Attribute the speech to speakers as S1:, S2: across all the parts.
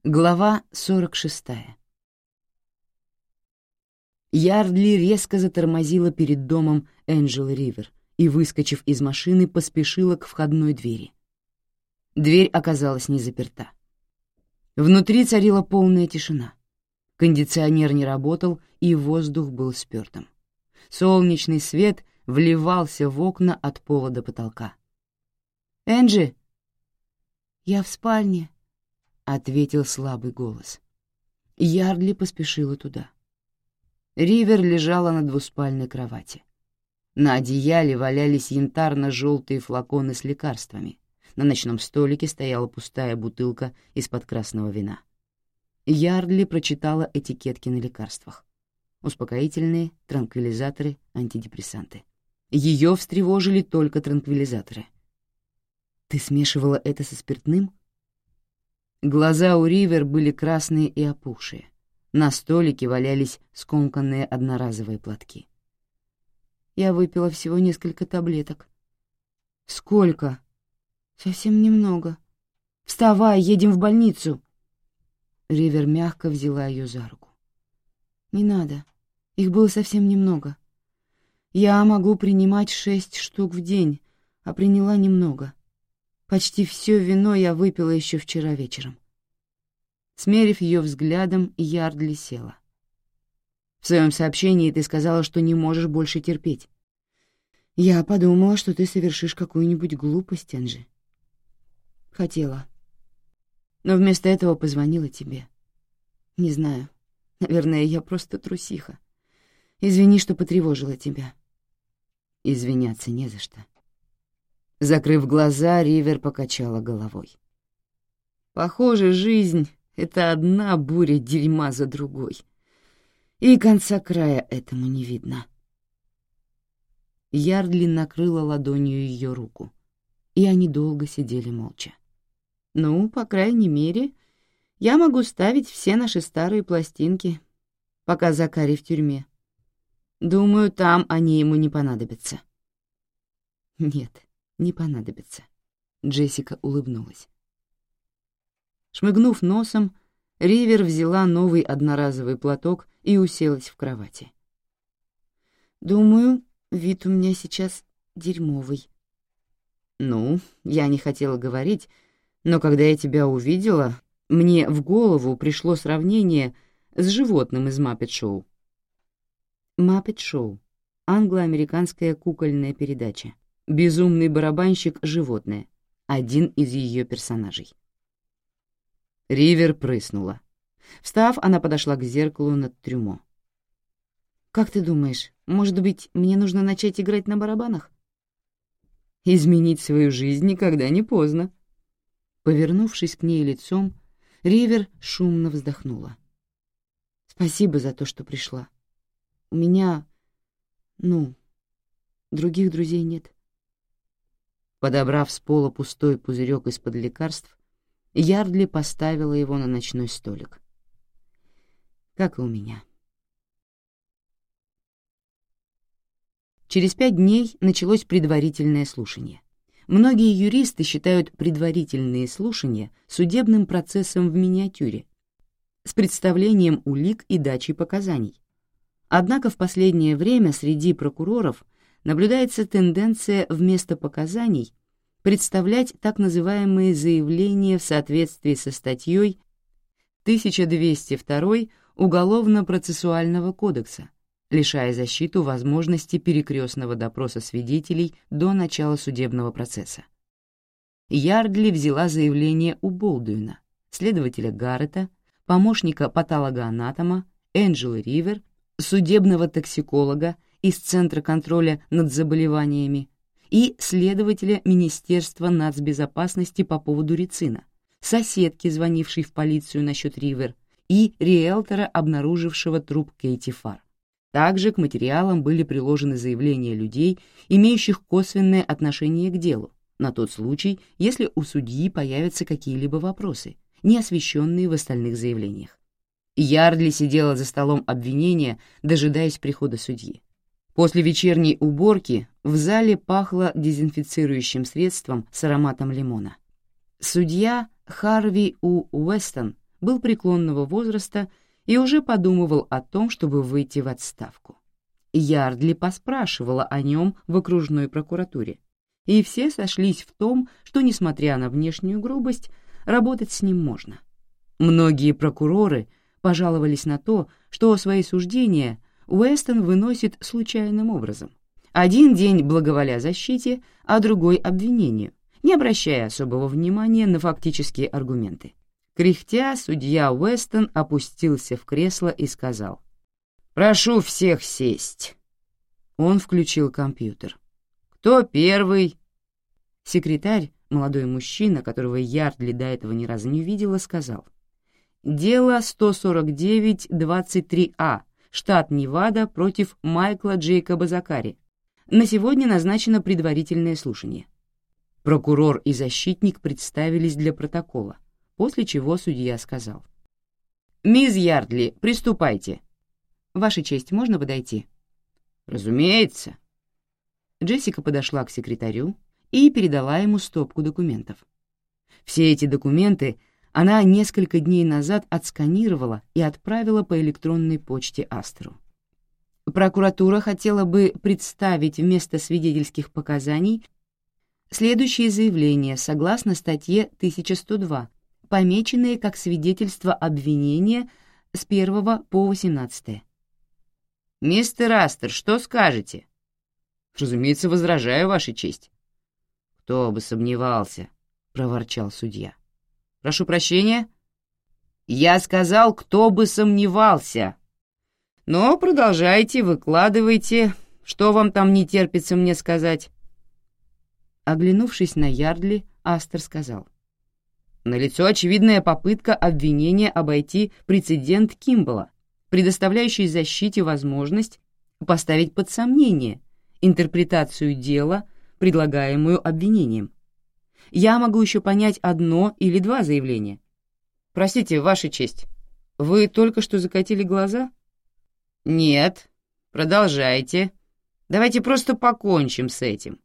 S1: Глава 46. Ярдли резко затормозила перед домом Энджелы Ривер и, выскочив из машины, поспешила к входной двери. Дверь оказалась не заперта. Внутри царила полная тишина. Кондиционер не работал, и воздух был спёртым. Солнечный свет вливался в окна от пола до потолка. «Энджи!» «Я в спальне», — ответил слабый голос. Ярдли поспешила туда. Ривер лежала на двуспальной кровати. На одеяле валялись янтарно-желтые флаконы с лекарствами. На ночном столике стояла пустая бутылка из-под красного вина. Ярдли прочитала этикетки на лекарствах. Успокоительные, транквилизаторы, антидепрессанты. Ее встревожили только транквилизаторы. «Ты смешивала это со спиртным?» Глаза у Ривер были красные и опухшие. На столике валялись скомканные одноразовые платки. «Я выпила всего несколько таблеток». «Сколько?» «Совсем немного. Вставай, едем в больницу». Ривер мягко взяла ее за руку. «Не надо. Их было совсем немного. Я могу принимать 6 штук в день, а приняла немного. Почти все вино я выпила еще вчера вечером». Смерив ее взглядом, Ярдли села. «В своем сообщении ты сказала, что не можешь больше терпеть. Я подумала, что ты совершишь какую-нибудь глупость, Энджи. Хотела. Но вместо этого позвонила тебе. Не знаю. Наверное, я просто трусиха. Извини, что потревожила тебя». «Извиняться не за что». Закрыв глаза, Ривер покачала головой. «Похоже, жизнь — это одна буря дерьма за другой. И конца края этому не видно». Ярдли накрыла ладонью ее руку, и они долго сидели молча. «Ну, по крайней мере, я могу ставить все наши старые пластинки, пока Закари в тюрьме. Думаю, там они ему не понадобятся». «Нет, не понадобится», — Джессика улыбнулась. Шмыгнув носом, Ривер взяла новый одноразовый платок и уселась в кровати. «Думаю, вид у меня сейчас дерьмовый». «Ну, я не хотела говорить, но когда я тебя увидела, мне в голову пришло сравнение с животным из Маппет-шоу». Маппет-шоу — англо-американская кукольная передача. Безумный барабанщик — животное, один из ее персонажей. Ривер прыснула. Встав, она подошла к зеркалу над трюмо. «Как ты думаешь, может быть, мне нужно начать играть на барабанах?» «Изменить свою жизнь никогда не поздно». Повернувшись к ней лицом, Ривер шумно вздохнула. «Спасибо за то, что пришла. У меня, других друзей нет». Подобрав с пола пустой пузырек из-под лекарств, Ярдли поставила его на ночной столик. «Как и у меня». Через 5 дней началось предварительное слушание. Многие юристы считают предварительные слушания судебным процессом в миниатюре, с представлением улик и дачей показаний. Однако в последнее время среди прокуроров наблюдается тенденция вместо показаний представлять так называемые заявления в соответствии со статьей 1202 Уголовно-процессуального кодекса, лишая защиту возможности перекрестного допроса свидетелей до начала судебного процесса. Ярдли взяла заявление у Болдуина, следователя Гаррета, помощника патологоанатома, Энджелы Ривер, судебного токсиколога из Центра контроля над заболеваниями и следователя Министерства нацбезопасности по поводу рицина, соседки, звонившей в полицию насчет Ривер, и риэлтора, обнаружившего труп Кейти Фар. Также к материалам были приложены заявления людей, имеющих косвенное отношение к делу, на тот случай, если у судьи появятся какие-либо вопросы, не освещенные в остальных заявлениях. Ярдли сидела за столом обвинения, дожидаясь прихода судьи. После вечерней уборки в зале пахло дезинфицирующим средством с ароматом лимона. Судья Харви У. Уэстон был преклонного возраста и уже подумывал о том, чтобы выйти в отставку. Ярдли поспрашивала о нем в окружной прокуратуре, и все сошлись в том, что, несмотря на внешнюю грубость, работать с ним можно. Многие прокуроры пожаловались на то, что свои суждения Уэстон выносит случайным образом. Один день благоволя защите, а другой — обвинению, не обращая особого внимания на фактические аргументы. Кряхтя, судья Уэстон опустился в кресло и сказал: «Прошу всех сесть». Он включил компьютер. «Кто первый?» Секретарь, молодой мужчина, которого Ярдли до этого ни разу не видела, сказал: «Дело 149-23А, штат Невада, против Майкла Джейкоба Закари. На сегодня назначено предварительное слушание». Прокурор и защитник представились для протокола, после чего судья сказал: «Мисс Ярдли, приступайте». «Ваша честь, можно подойти?» «Разумеется». Джессика подошла к секретарю и передала ему стопку документов. Все эти документы она несколько дней назад отсканировала и отправила по электронной почте Астеру. Прокуратура хотела бы представить вместо свидетельских показаний следующие заявления согласно статье 1102, помеченные как свидетельство обвинения с 1 по 18. «Мистер Астер, что скажете?» «Разумеется, возражаю, Ваша честь». «Кто бы сомневался», — проворчал судья. «Прошу прощения?» «Я сказал, кто бы сомневался». «Но продолжайте, выкладывайте. Что вам там не терпится мне сказать?» Оглянувшись на Ярдли, Астер сказал: «Налицо очевидная попытка обвинения обойти прецедент Кимбалла, предоставляющий защите возможность поставить под сомнение интерпретацию дела, предлагаемую обвинением. Я могу еще понять одно или два заявления. Простите, Ваша честь, вы только что закатили глаза?» «Нет, продолжайте. Давайте просто покончим с этим».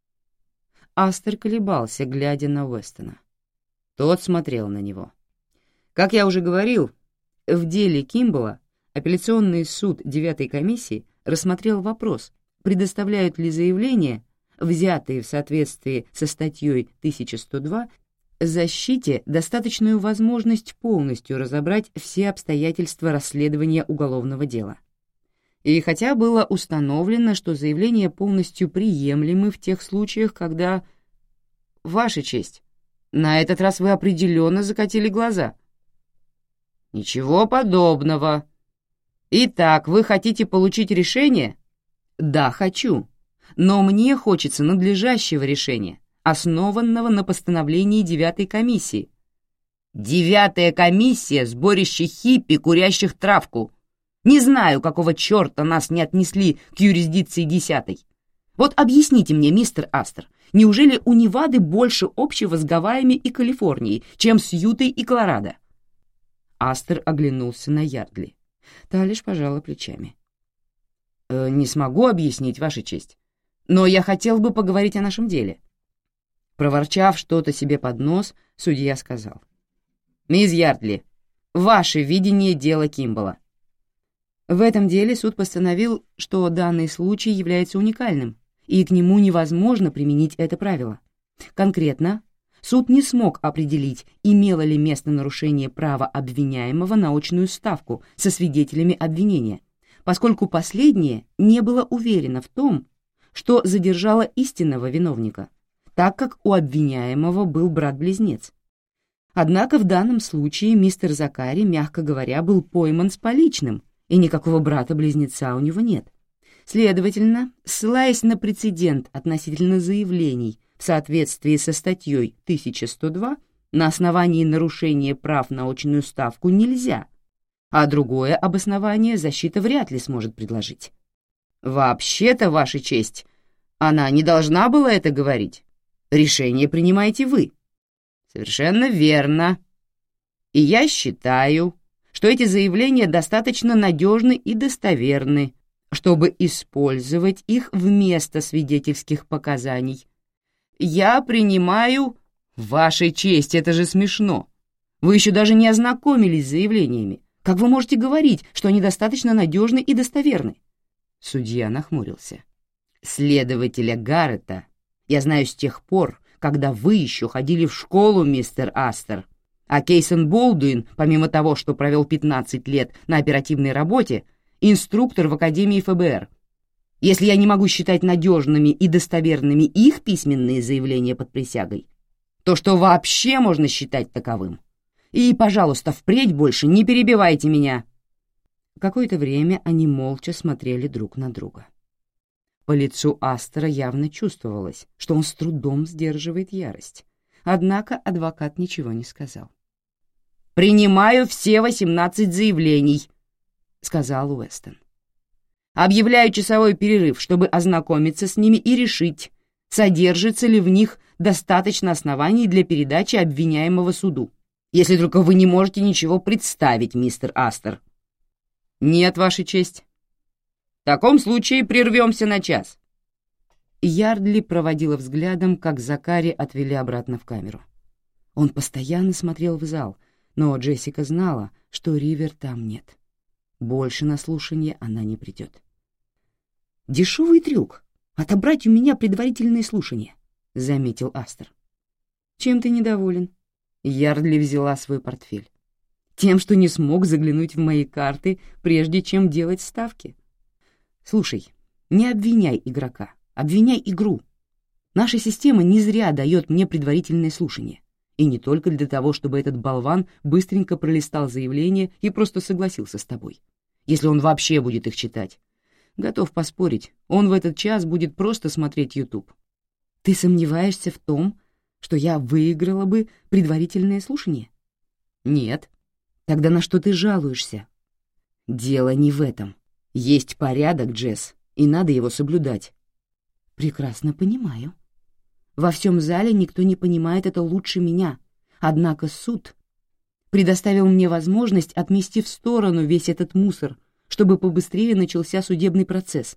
S1: Астер колебался, глядя на Уэстона. Тот смотрел на него. Как я уже говорил, в деле Кимбалла апелляционный суд 9-й комиссии рассмотрел вопрос, предоставляют ли заявления, взятые в соответствии со статьей 1102, защите достаточную возможность полностью разобрать все обстоятельства расследования уголовного дела. И хотя было установлено, что заявления полностью приемлемы в тех случаях, когда... Ваша честь, на этот раз вы определенно закатили глаза. Ничего подобного. Итак, вы хотите получить решение? Да, хочу. Но мне хочется надлежащего решения, основанного на постановлении 9-й комиссии. 9-я комиссия — сборище хиппи, курящих травку. Не знаю, какого черта нас не отнесли к юрисдикции 10-й. Вот объясните мне, мистер Астер, неужели у Невады больше общего с Гавайями и Калифорнией, чем с Ютой и Колорадо? Астер оглянулся на Ярдли. Та лишь пожала плечами. «Не смогу объяснить, Ваша честь, но я хотел бы поговорить о нашем деле». Проворчав что-то себе под нос, судья сказал: «Мисс Ярдли, ваше видение дела Кимбалла». В этом деле суд постановил, что данный случай является уникальным, и к нему невозможно применить это правило. Конкретно, суд не смог определить, имело ли место нарушение права обвиняемого на очную ставку со свидетелями обвинения, поскольку последнее не было уверено в том, что задержало истинного виновника, так как у обвиняемого был брат-близнец. Однако в данном случае мистер Закари, мягко говоря, был пойман с поличным, и никакого брата-близнеца у него нет. Следовательно, ссылаясь на прецедент относительно заявлений в соответствии со статьей 1102, на основании нарушения прав на очную ставку нельзя, а другое обоснование защита вряд ли сможет предложить. «Вообще-то, Ваша честь, она не должна была это говорить. Решение принимаете вы». «Совершенно верно. И я считаю, что эти заявления достаточно надежны и достоверны, чтобы использовать их вместо свидетельских показаний. Я принимаю...» «Ваша честь, это же смешно. Вы еще даже не ознакомились с заявлениями. Как вы можете говорить, что они достаточно надежны и достоверны?» Судья нахмурился. «Следователя Гаррета я знаю с тех пор, когда вы еще ходили в школу, мистер Астер. А Кейсон Болдуин, помимо того, что провел 15 лет на оперативной работе, инструктор в Академии ФБР. Если я не могу считать надежными и достоверными их письменные заявления под присягой, то что вообще можно считать таковым? И, пожалуйста, впредь больше не перебивайте меня». Какое-то время они молча смотрели друг на друга. По лицу Астера явно чувствовалось, что он с трудом сдерживает ярость. Однако адвокат ничего не сказал. «Принимаю все 18 заявлений», — сказал Уэстон. «Объявляю часовой перерыв, чтобы ознакомиться с ними и решить, содержится ли в них достаточно оснований для передачи обвиняемого суду. Если только вы не можете ничего представить, мистер Астер». «Нет, Ваша честь». «В таком случае прервемся на час». Ярдли проводила взглядом, как Закари отвели обратно в камеру. Он постоянно смотрел в зал, но Джессика знала, что Ривер там нет. Больше на слушание она не придет. «Дешевый трюк — отобрать у меня предварительные слушания», — заметил Астер. «Чем ты недоволен?» Ярдли взяла свой портфель. «Тем, что не смог заглянуть в мои карты, прежде чем делать ставки. Слушай, не обвиняй игрока, обвиняй игру. Наша система не зря дает мне предварительное слушание. И не только для того, чтобы этот болван быстренько пролистал заявление и просто согласился с тобой. Если он вообще будет их читать. Готов поспорить, он в этот час будет просто смотреть YouTube. Ты сомневаешься в том, что я выиграла бы предварительное слушание? Нет. Тогда на что ты жалуешься? Дело не в этом. Есть порядок, Джесс, и надо его соблюдать. Прекрасно понимаю. Во всем зале никто не понимает это лучше меня. Однако суд предоставил мне возможность отмести в сторону весь этот мусор, чтобы побыстрее начался судебный процесс.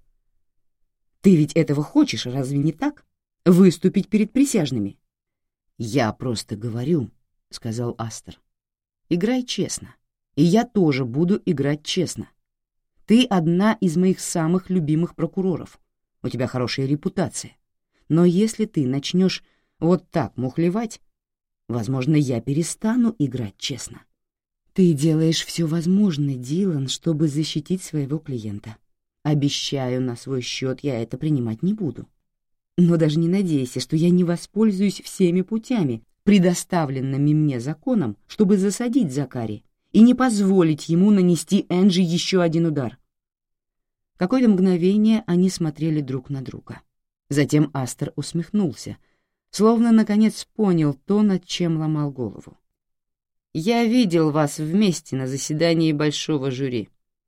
S1: Ты ведь этого хочешь, разве не так? Выступить перед присяжными. «Я просто говорю», — сказал Астер. «Играй честно, и я тоже буду играть честно. Ты одна из моих самых любимых прокуроров. У тебя хорошая репутация. Но если ты начнешь вот так мухлевать, возможно, я перестану играть честно». «Ты делаешь все возможное, Дилан, чтобы защитить своего клиента. Обещаю, на свой счет я это принимать не буду. Но даже не надейся, что я не воспользуюсь всеми путями, предоставленными мне законом, чтобы засадить Закари и не позволить ему нанести Энджи еще один удар». Какое-то мгновение они смотрели друг на друга. Затем Астер усмехнулся, словно наконец понял то, над чем ломал голову. «Я видел вас вместе на заседании большого жюри.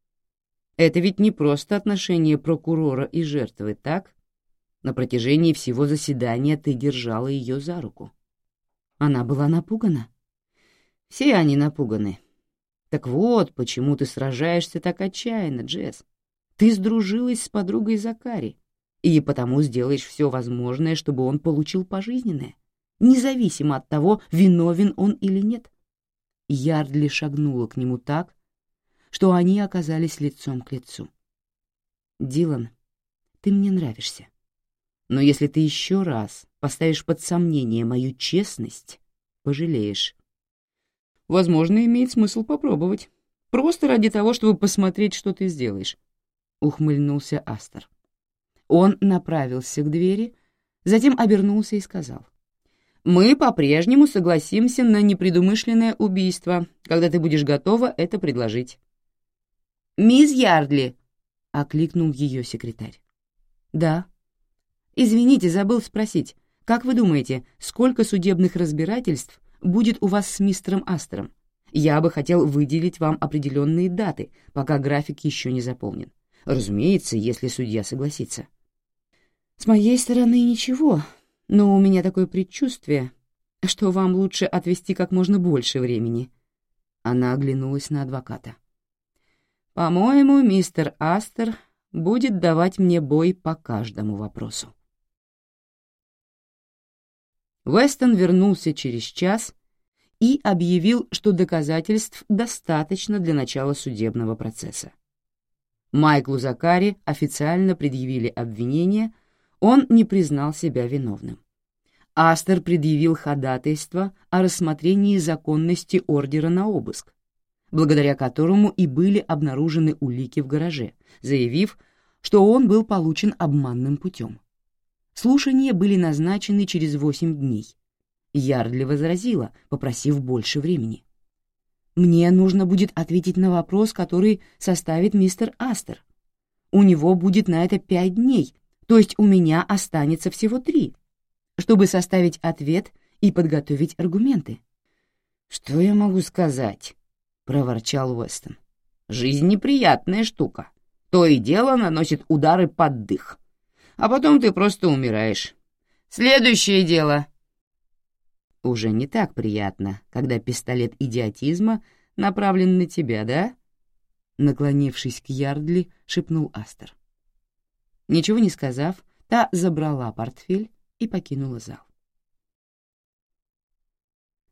S1: Это ведь не просто отношение прокурора и жертвы, так? На протяжении всего заседания ты держала ее за руку. Она была напугана. Все они напуганы. Так вот, почему ты сражаешься так отчаянно, Джесс. Ты сдружилась с подругой Закари, и потому сделаешь все возможное, чтобы он получил пожизненное, независимо от того, виновен он или нет». Ярдли шагнула к нему так, что они оказались лицом к лицу. «Дилан, ты мне нравишься. Но если ты еще раз поставишь под сомнение мою честность, пожалеешь». «Возможно, имеет смысл попробовать. Просто ради того, чтобы посмотреть, что ты сделаешь», — ухмыльнулся Астер. Он направился к двери, затем обернулся и сказал: «Мы по-прежнему согласимся на непредумышленное убийство, когда ты будешь готова это предложить». «Мисс Ярдли!» — окликнул ее секретарь. «Да». «Извините, забыл спросить, как вы думаете, сколько судебных разбирательств будет у вас с мистером Астером? Я бы хотел выделить вам определенные даты, пока график еще не заполнен. Разумеется, если судья согласится». «С моей стороны ничего, но у меня такое предчувствие, что вам лучше отвести как можно больше времени». Она оглянулась на адвоката. «По-моему, мистер Астер будет давать мне бой по каждому вопросу». Уэстон вернулся через час и объявил, что доказательств достаточно для начала судебного процесса. Майклу Закари официально предъявили обвинение, он не признал себя виновным. Астер предъявил ходатайство о рассмотрении законности ордера на обыск, благодаря которому и были обнаружены улики в гараже, заявив, что он был получен обманным путем. Слушания были назначены через 8 дней. Ярдли возразила, попросив больше времени. «Мне нужно будет ответить на вопрос, который составит мистер Астер. У него будет на это 5 дней, то есть у меня останется всего 3, чтобы составить ответ и подготовить аргументы». «Что я могу сказать?» — проворчал Уэстон. «Жизнь неприятная штука. То и дело наносит удары под дых. А потом ты просто умираешь. Следующее дело». «Уже не так приятно, когда пистолет идиотизма направлен на тебя, да?» Наклонившись к Ярдли, шепнул Астер. Ничего не сказав, та забрала портфель и покинула зал.